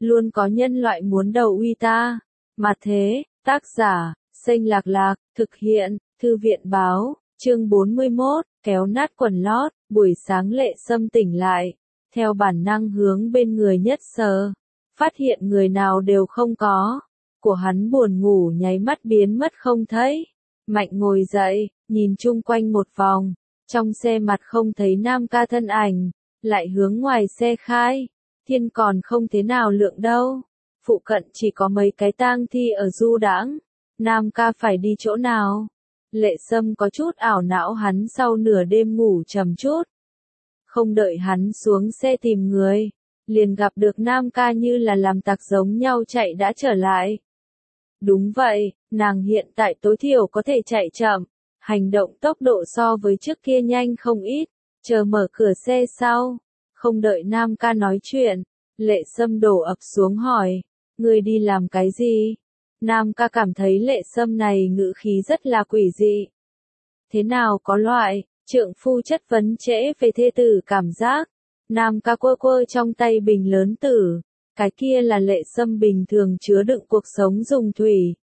luôn có nhân loại muốn đầu uy ta. Mà thế, tác giả, Xanh Lạc Lạc, thực hiện, Thư viện báo, chương 41, kéo nát quần lót, buổi sáng Lệ Sâm tỉnh lại, theo bản năng hướng bên người nhất sờ, phát hiện người nào đều không có, của hắn buồn ngủ nháy mắt biến mất không thấy. Mạnh ngồi dậy, nhìn chung quanh một vòng, trong xe mặt không thấy Nam ca thân ảnh, lại hướng ngoài xe khai, thiên còn không thế nào lượng đâu, phụ cận chỉ có mấy cái tang thi ở du đãng, Nam ca phải đi chỗ nào? Lệ Sâm có chút ảo não, hắn sau nửa đêm ngủ trầm chút, không đợi hắn xuống xe tìm người, liền gặp được Nam ca như là làm tặc giống nhau chạy đã trở lại. Đúng vậy, nàng hiện tại tối thiểu có thể chạy chậm, hành động tốc độ so với trước kia nhanh không ít, chờ mở cửa xe sau, không đợi Nam ca nói chuyện, Lệ Sâm đổ ập xuống hỏi, ngươi đi làm cái gì? Nam ca cảm thấy Lệ Sâm này ngữ khí rất là quỷ dị. Thế nào có loại, trượng phu chất vấn trễ về thê tử cảm giác, Nam ca quơ quơ trong tay bình lớn tử, cái kia là Lệ Sâm bình thường chứa đựng cuộc sống dùng thủy.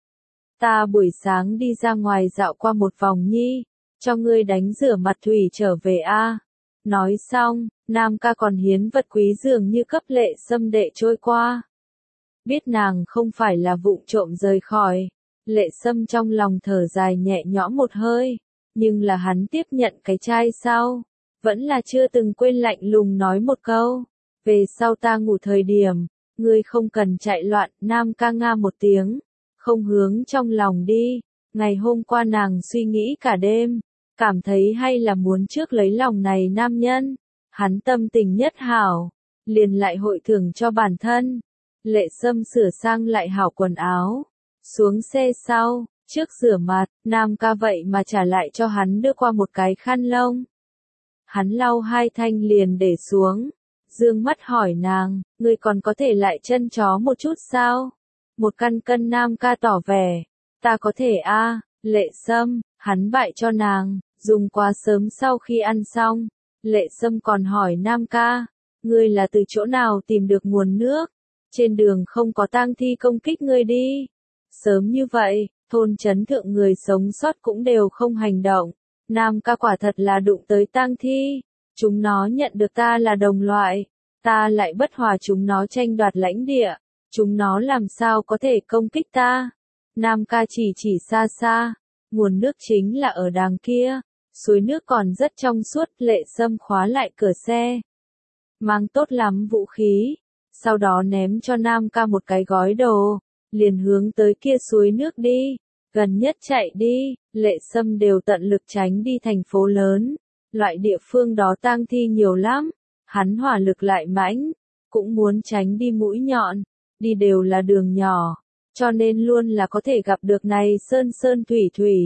Ta buổi sáng đi ra ngoài dạo qua một vòng nhi, cho ngươi đánh rửa mặt thủy trở về a. Nói xong, Nam ca còn hiến vật quý dường như cấp Lệ Sâm đệ trôi qua. Biết nàng không phải là vụng trộm rời khỏi, Lệ Sâm trong lòng thở dài nhẹ nhõm một hơi, nhưng là hắn tiếp nhận cái chai sau, vẫn là chưa từng quên lạnh lùng nói một câu, về sau ta ngủ thời điểm, ngươi không cần chạy loạn. Nam ca nga một tiếng, không hướng trong lòng đi, ngày hôm qua nàng suy nghĩ cả đêm, cảm thấy hay là muốn trước lấy lòng này nam nhân, hắn tâm tình nhất hảo, liền lại hội thưởng cho bản thân. Lệ Sâm sửa sang lại hảo quần áo, xuống xe sau, trước rửa mặt, Nam ca vậy mà trả lại cho hắn đưa qua một cái khăn lông. Hắn lau hai thanh liền để xuống, dương mắt hỏi nàng, ngươi còn có thể lại chân chó một chút sao? Một căn cân. Nam ca tỏ vẻ, ta có thể a. Lệ Sâm, hắn bại cho nàng, dùng quá sớm sau khi ăn xong. Lệ Sâm còn hỏi Nam ca, ngươi là từ chỗ nào tìm được nguồn nước? Trên đường không có tang thi công kích ngươi đi. Sớm như vậy, thôn trấn thượng người sống sót cũng đều không hành động. Nam ca quả thật là đụng tới tang thi. Chúng nó nhận được ta là đồng loại. Ta lại bất hòa chúng nó tranh đoạt lãnh địa. Chúng nó làm sao có thể công kích ta? Nam ca chỉ xa xa. Nguồn nước chính là ở đàng kia. Suối nước còn rất trong suốt. Lệ Sâm khóa lại cửa xe, mang tốt lắm vũ khí, sau đó ném cho Nam ca một cái gói đồ, liền hướng tới kia suối nước đi, gần nhất chạy đi. Lệ Sâm đều tận lực tránh đi thành phố lớn, loại địa phương đó tang thi nhiều lắm, hắn hỏa lực lại mãnh, cũng muốn tránh đi mũi nhọn, đi đều là đường nhỏ, cho nên luôn là có thể gặp được này sơn thủy thủy.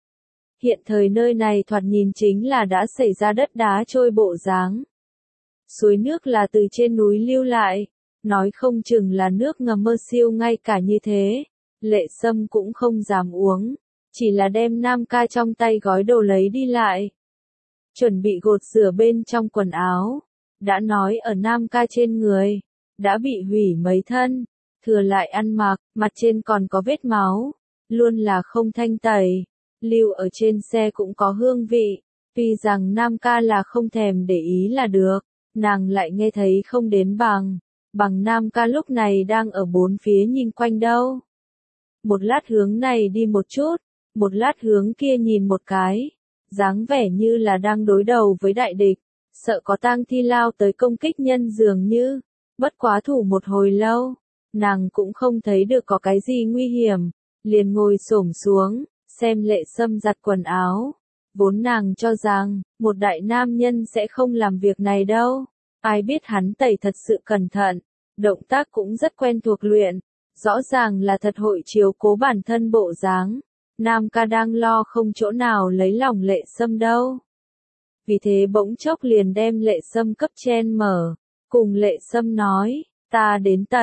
Hiện thời nơi này thoạt nhìn chính là đã xảy ra đất đá trôi bộ dáng. Suối nước là từ trên núi lưu lại, nói không chừng là nước ngầm mơ siêu. Ngay cả như thế, Lệ Sâm cũng không dám uống, chỉ là đem Nam ca trong tay gói đồ lấy đi lại, chuẩn bị gột rửa bên trong quần áo. Đã nói ở Nam ca trên người đã bị hủy mấy thân, thừa lại ăn mặc, mặt trên còn có vết máu, luôn là không thanh tẩy, lưu ở trên xe cũng có hương vị. Tuy rằng Nam ca là không thèm để ý là được, nàng lại nghe thấy không đến bằng Nam ca lúc này đang ở bốn phía nhìn quanh đâu. Một lát hướng này đi một chút, một lát hướng kia nhìn một cái, dáng vẻ như là đang đối đầu với đại địch, sợ có tang thi lao tới công kích nhân dường như. Bất quá thủ một hồi lâu, nàng cũng không thấy được có cái gì nguy hiểm, liền ngồi xổm xuống, xem Lệ Sâm giặt quần áo. Vốn nàng cho rằng, một đại nam nhân sẽ không làm việc này đâu. Ai biết hắn tẩy thật sự cẩn thận, động tác cũng rất quen thuộc luyện, rõ ràng là thật hội chiếu cố bản thân bộ dáng. Nam ca đang lo không chỗ nào lấy lòng Lệ Sâm đâu. Vì thế bỗng chốc liền đem Lệ Sâm cấp chen mở, cùng Lệ Sâm nói, ta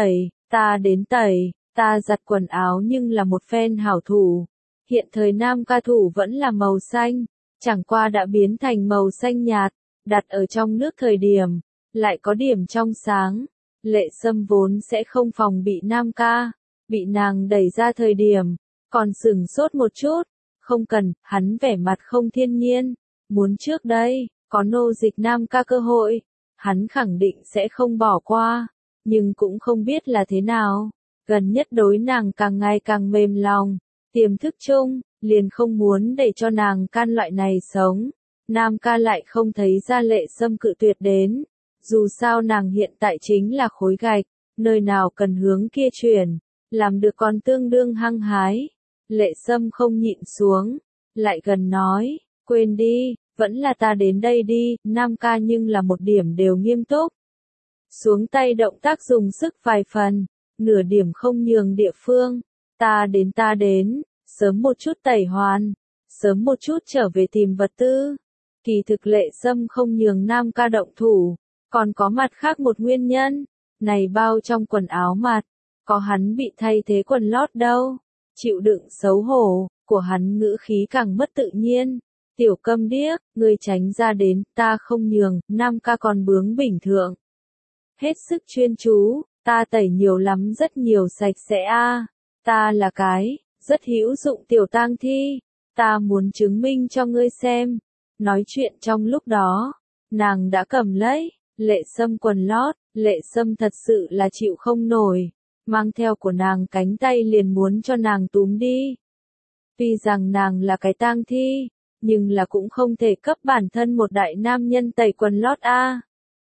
đến tẩy, ta giặt quần áo nhưng là một phen hảo thủ. Hiện thời Nam ca thủ vẫn là màu xanh, chẳng qua đã biến thành màu xanh nhạt, đặt ở trong nước thời điểm, lại có điểm trong sáng, Lệ Sâm vốn sẽ không phòng bị Nam ca, bị nàng đẩy ra thời điểm, còn sửng sốt một chút, không cần, hắn vẻ mặt không thiên nhiên, muốn trước đây, có nô dịch Nam ca cơ hội, hắn khẳng định sẽ không bỏ qua, nhưng cũng không biết là thế nào, gần nhất đối nàng càng ngày càng mềm lòng, tiềm thức chung, liền không muốn để cho nàng can loại này sống. Nam ca lại không thấy ra Lệ Sâm cự tuyệt đến, dù sao nàng hiện tại chính là khối gạch, nơi nào cần hướng kia chuyển, làm được còn tương đương hăng hái. Lệ Sâm không nhịn xuống, lại gần nói, quên đi, vẫn là ta đến đây đi, Nam ca nhưng là một điểm đều nghiêm túc. Xuống tay động tác dùng sức vài phần, nửa điểm không nhường địa phương, ta đến, sớm một chút tẩy hoàn, sớm một chút trở về tìm vật tư. Kỳ thực Lệ Sâm không nhường Nam ca động thủ, còn có mặt khác một nguyên nhân, này bao trong quần áo mặt, có hắn bị thay thế quần lót đâu, chịu đựng xấu hổ, của hắn ngữ khí càng mất tự nhiên. Tiểu câm điếc, ngươi tránh ra đến, ta không nhường, Nam ca còn bướng bỉnh thượng. Hết sức chuyên chú, ta tẩy nhiều lắm rất nhiều sạch sẽ a, ta là cái, rất hữu dụng tiểu tang thi, ta muốn chứng minh cho ngươi xem. Nói chuyện trong lúc đó, nàng đã cầm lấy, Lệ Sâm quần lót, Lệ Sâm thật sự là chịu không nổi, mang theo của nàng cánh tay liền muốn cho nàng túm đi. Tuy rằng nàng là cái tang thi, nhưng là cũng không thể cấp bản thân một đại nam nhân tẩy quần lót a.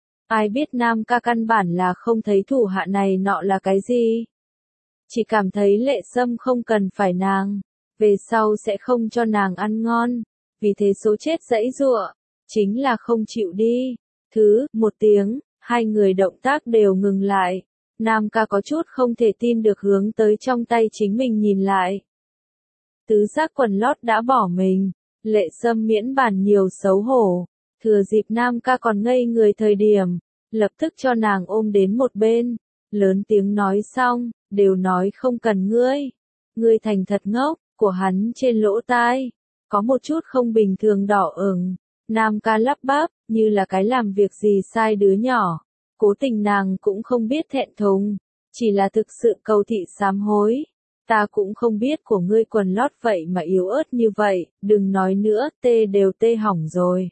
Ai biết Nam ca căn bản là không thấy thủ hạ này nọ là cái gì. Chỉ cảm thấy Lệ Sâm không cần phải nàng, về sau sẽ không cho nàng ăn ngon, vì thế số chết dãy giụa, chính là không chịu đi. Một tiếng, hai người động tác đều ngừng lại, Nam ca có chút không thể tin được hướng tới trong tay chính mình nhìn lại. Tứ giác quần lót đã bỏ mình, Lệ Sâm miễn bàn nhiều xấu hổ, thừa dịp Nam ca còn ngây người thời điểm, lập tức cho nàng ôm đến một bên, lớn tiếng nói xong, đều nói không cần ngươi thành thật ngốc, của hắn trên lỗ tai, có một chút không bình thường đỏ ửng, Nam ca lắp bắp, như là cái làm việc gì sai đứa nhỏ, cố tình nàng cũng không biết thẹn thùng, chỉ là thực sự cầu thị sám hối. Ta cũng không biết của ngươi quần lót vậy mà yếu ớt như vậy, đừng nói nữa, đều tê hỏng rồi.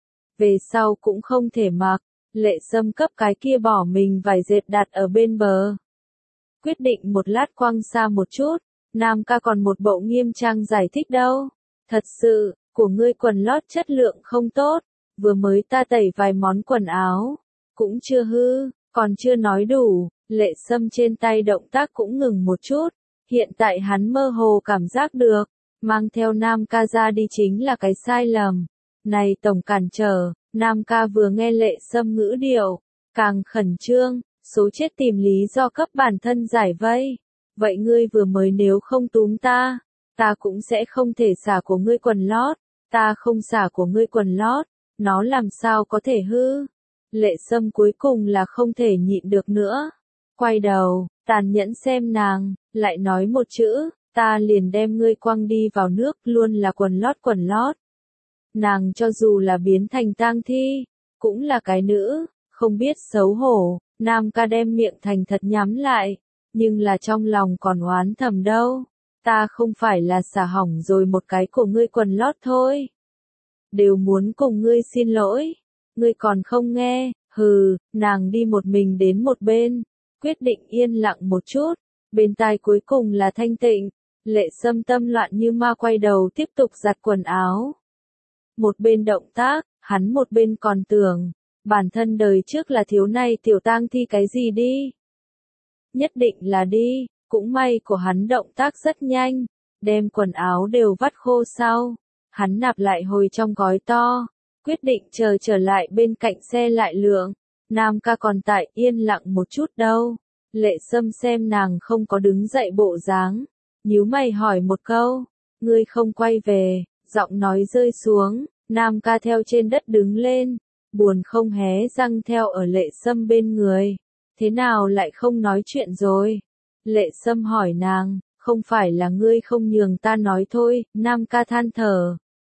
Về sau cũng không thể mặc, Lệ Sâm cấp cái kia bỏ mình vải dệt đặt ở bên bờ. Quyết định một lát quăng xa một chút, Nam ca còn một bộ nghiêm trang giải thích đâu. Thật sự, của ngươi quần lót chất lượng không tốt, vừa mới ta tẩy vài món quần áo, cũng chưa hư, còn chưa nói đủ, Lệ Sâm trên tay động tác cũng ngừng một chút. Hiện tại hắn mơ hồ cảm giác được, mang theo Nam ca ra đi chính là cái sai lầm. Này tổng cản trở, Nam ca vừa nghe Lệ Sâm ngữ điệu, càng khẩn trương, số chết tìm lý do cấp bản thân giải vây. Vậy ngươi vừa mới nếu không túm ta cũng sẽ không thể xả của ngươi quần lót, ta không xả của ngươi quần lót, nó làm sao có thể hư. Lệ Sâm cuối cùng là không thể nhịn được nữa. Quay đầu, tàn nhẫn xem nàng, lại nói một chữ, ta liền đem ngươi quăng đi vào nước, luôn là quần lót. Nàng cho dù là biến thành tang thi, cũng là cái nữ, không biết xấu hổ, Nam ca đem miệng thành thật nhắm lại, nhưng là trong lòng còn oán thầm đâu, ta không phải là xả hỏng rồi một cái của ngươi quần lót thôi. Đều muốn cùng ngươi xin lỗi, ngươi còn không nghe, nàng đi một mình đến một bên, quyết định yên lặng một chút, bên tai cuối cùng là thanh tịnh, Lệ Sâm tâm loạn như ma quay đầu tiếp tục giặt quần áo. Một bên động tác, hắn một bên còn tưởng, bản thân đời trước là thiếu này tiểu tang thi cái gì đi. Nhất định là đi, cũng may của hắn động tác rất nhanh, đem quần áo đều vắt khô sau, hắn nạp lại hồi trong gói to, quyết định chờ trở lại bên cạnh xe lại lượng. Nam ca còn tại yên lặng một chút đâu. Lệ Sâm xem nàng không có đứng dậy bộ dáng, nhíu mày hỏi một câu, ngươi không quay về, giọng nói rơi xuống, Nam ca theo trên đất đứng lên, buồn không hé răng theo ở Lệ Sâm bên người, thế nào lại không nói chuyện rồi? Lệ Sâm hỏi nàng, không phải là ngươi không nhường ta nói thôi, Nam ca than thở.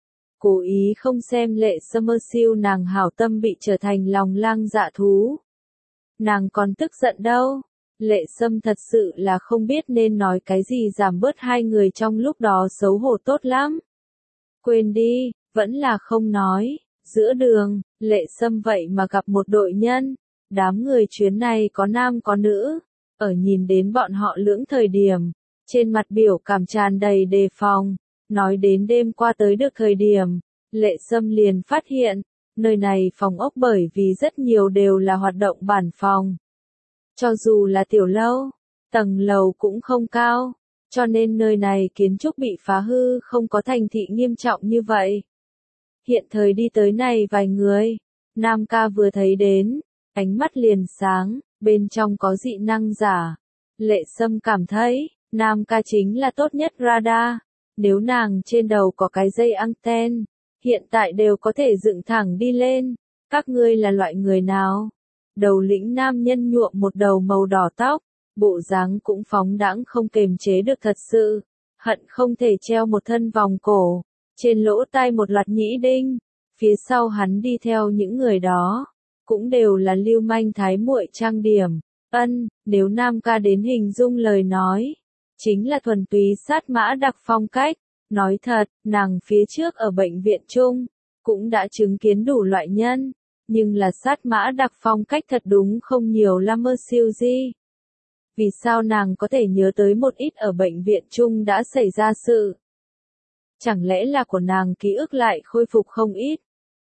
Cố ý không xem Lệ Sâm siêu nàng hảo tâm bị trở thành lòng lang dạ thú. nàng còn tức giận đâu. Lệ Sâm thật sự là không biết nên nói cái gì giảm bớt hai người trong lúc đó xấu hổ tốt lắm. Quên đi, vẫn là không nói. Giữa đường, Lệ Sâm vậy mà gặp một đội nhân. Đám người chuyến này có nam có nữ. Ở nhìn đến bọn họ lưỡng thời điểm, trên mặt biểu cảm tràn đầy đề phòng. Nói đến đêm qua tới được thời điểm, Lệ Sâm liền phát hiện, nơi này phòng ốc bởi vì rất nhiều đều là hoạt động bản phòng. Cho dù là tiểu lâu, tầng lầu cũng không cao, cho nên nơi này kiến trúc bị phá hư không có thành thị nghiêm trọng như vậy. Hiện thời đi tới này vài người, Nam ca vừa thấy đến, ánh mắt liền sáng, bên trong có dị năng giả. Lệ Sâm cảm thấy, Nam ca chính là tốt nhất radar, nếu nàng trên đầu có cái dây anten, hiện tại đều có thể dựng thẳng đi lên. Các ngươi là loại người nào? Đầu lĩnh nam nhân nhuộm một đầu màu đỏ tóc, bộ dáng cũng phóng đãng không kềm chế được thật sự, hận không thể treo một thân vòng cổ, trên lỗ tai một loạt nhĩ đinh, phía sau hắn đi theo những người đó, cũng đều là lưu manh thái muội trang điểm. Nếu Nam ca đến hình dung lời nói, chính là thuần túy sát mã đặc phong cách. Nói thật, nàng phía trước ở bệnh viện chung, cũng đã chứng kiến đủ loại nhân, nhưng là sát mã đặc phong cách thật đúng không nhiều lắm mơ siêu di. Vì sao nàng có thể nhớ tới một ít ở bệnh viện chung đã xảy ra sự? Chẳng lẽ là của nàng ký ức lại khôi phục không ít?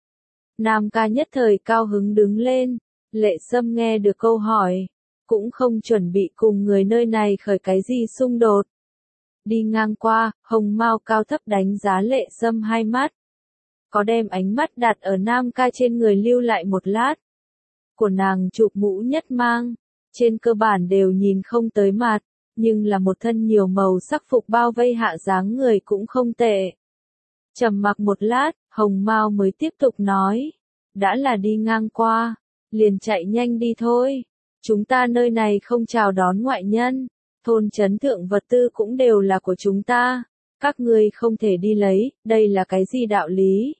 Nam ca nhất thời cao hứng đứng lên, Lệ Sâm nghe được câu hỏi, cũng không chuẩn bị cùng người nơi này khởi cái gì xung đột. Đi ngang qua, hồng mao cao thấp đánh giá Lệ Sâm hai mắt. Có đem ánh mắt đặt ở Nam ca trên người lưu lại một lát. Của nàng chụp mũ nhất mang, trên cơ bản đều nhìn không tới mặt, nhưng là một thân nhiều màu sắc phục bao vây hạ dáng người cũng không tệ. Trầm mặc một lát, hồng mao mới tiếp tục nói, đã là đi ngang qua, liền chạy nhanh đi thôi. Chúng ta nơi này không chào đón ngoại nhân, thôn trấn thượng vật tư cũng đều là của chúng ta, các ngươi không thể đi lấy, đây là cái gì đạo lý?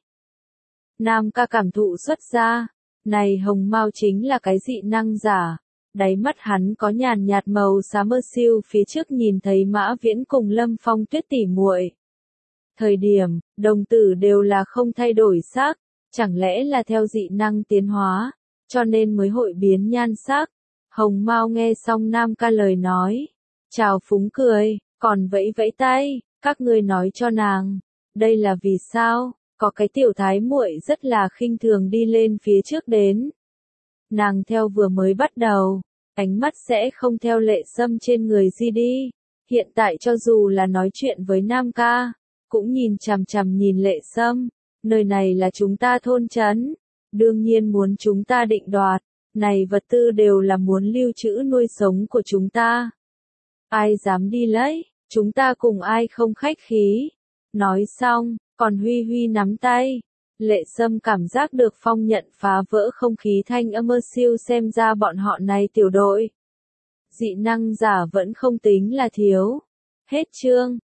Nam ca cảm thụ xuất ra, này hồng mao chính là cái dị năng giả, đáy mắt hắn có nhàn nhạt màu xám mơ siêu phía trước nhìn thấy Mã Viễn cùng Lâm Phong Tuyết tỉ muội. Thời điểm, đồng tử đều là không thay đổi sắc, chẳng lẽ là theo dị năng tiến hóa, cho nên mới hội biến nhan sắc. Hồng Mao nghe xong Nam ca lời nói, chào phúng cười, còn vẫy vẫy tay, các ngươi nói cho nàng, đây là vì sao? Có cái tiểu thái muội rất là khinh thường đi lên phía trước đến. Nàng theo vừa mới bắt đầu, ánh mắt sẽ không theo Lệ Sâm trên người di đi. Hiện tại cho dù là nói chuyện với Nam ca, cũng nhìn chằm chằm nhìn Lệ Sâm. Nơi này là chúng ta thôn trấn, đương nhiên muốn chúng ta định đoạt. Này vật tư đều là muốn lưu trữ nuôi sống của chúng ta. Ai dám đi lấy, chúng ta cùng ai không khách khí. Nói xong, còn Huy Huy nắm tay. Lệ Sâm cảm giác được phong nhận phá vỡ không khí thanh âm siêu xem ra bọn họ này tiểu đội. Dị năng giả vẫn không tính là thiếu. Hết chương.